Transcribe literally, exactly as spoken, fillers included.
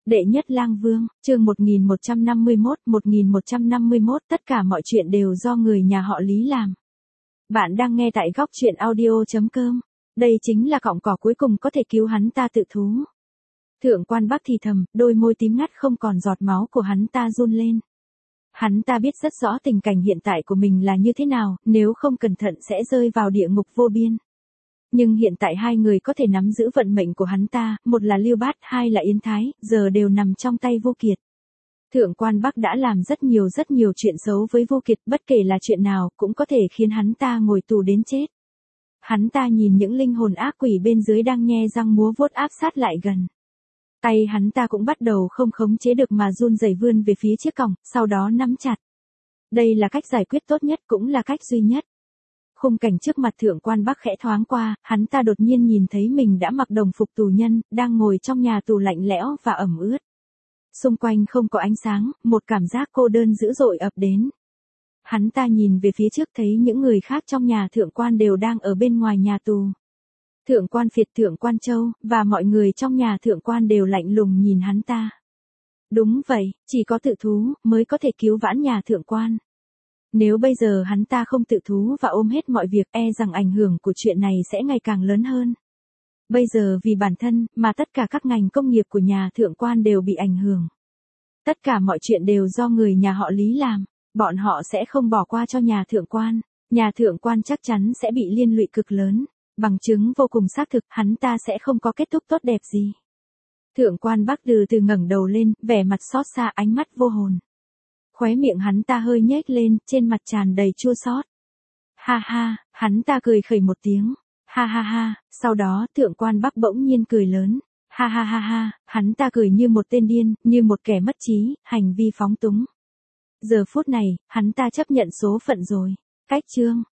Đệ nhất lang vương, chương một nghìn một trăm năm mươi mốt, một nghìn một trăm năm mươi mốt, tất cả mọi chuyện đều do người nhà họ Lý làm. Bạn đang nghe tại góc truyện audio chấm com. Đây chính là cọng cỏ cuối cùng có thể cứu hắn ta tự thú. Thượng quan Bắc thì thầm, đôi môi tím ngắt không còn giọt máu của hắn ta run lên. Hắn ta biết rất rõ tình cảnh hiện tại của mình là như thế nào, nếu không cẩn thận sẽ rơi vào địa ngục vô biên. Nhưng hiện tại hai người có thể nắm giữ vận mệnh của hắn ta, một là Lưu Bát, hai là Yến Thái, giờ đều nằm trong tay Vô Kiệt. Thượng quan Bắc đã làm rất nhiều rất nhiều chuyện xấu với Vô Kiệt, bất kể là chuyện nào cũng có thể khiến hắn ta ngồi tù đến chết. Hắn ta nhìn những linh hồn ác quỷ bên dưới đang nhe răng múa vuốt áp sát lại gần. Tay hắn ta cũng bắt đầu không khống chế được mà run rẩy vươn về phía chiếc còng, sau đó nắm chặt. Đây là cách giải quyết tốt nhất, cũng là cách duy nhất. Khung cảnh trước mặt Thượng quan Bắc khẽ thoáng qua, hắn ta đột nhiên nhìn thấy mình đã mặc đồng phục tù nhân, đang ngồi trong nhà tù lạnh lẽo và ẩm ướt. Xung quanh không có ánh sáng, một cảm giác cô đơn dữ dội ập đến. Hắn ta nhìn về phía trước thấy những người khác trong nhà thượng quan đều đang ở bên ngoài nhà tù. Thượng quan Phiệt, Thượng quan Châu, và mọi người trong nhà thượng quan đều lạnh lùng nhìn hắn ta. Đúng vậy, chỉ có tự thú mới có thể cứu vãn nhà thượng quan. Nếu bây giờ hắn ta không tự thú và ôm hết mọi việc, e rằng ảnh hưởng của chuyện này sẽ ngày càng lớn hơn. Bây giờ vì bản thân, mà tất cả các ngành công nghiệp của nhà thượng quan đều bị ảnh hưởng. Tất cả mọi chuyện đều do người nhà họ Lý làm, bọn họ sẽ không bỏ qua cho nhà thượng quan. Nhà thượng quan chắc chắn sẽ bị liên lụy cực lớn, bằng chứng vô cùng xác thực, hắn ta sẽ không có kết thúc tốt đẹp gì. Thượng quan Bắc từ từ ngẩng đầu lên, vẻ mặt xót xa, ánh mắt vô hồn. Khóe miệng hắn ta hơi nhếch lên, trên mặt tràn đầy chua xót. Ha ha, hắn ta cười khẩy một tiếng. Ha ha ha, sau đó Thượng quan Bắc bỗng nhiên cười lớn. Ha ha ha ha, hắn ta cười như một tên điên, như một kẻ mất trí, hành vi phóng túng. Giờ phút này, hắn ta chấp nhận số phận rồi. Cách chương.